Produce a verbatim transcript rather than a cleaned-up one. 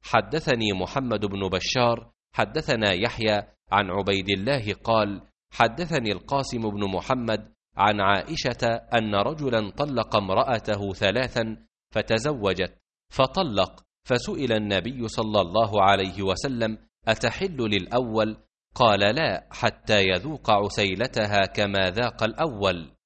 حدثني محمد بن بشار حدثنا يحيى عن عبيد الله قال حدثني القاسم بن محمد عن عائشة أن رجلا طلق امرأته ثلاثا فتزوجت فطلق، فسئل النبي صلى الله عليه وسلم أتحل للأول؟ قال لا، حتى يذوق عسيلتها كما ذاق الأول.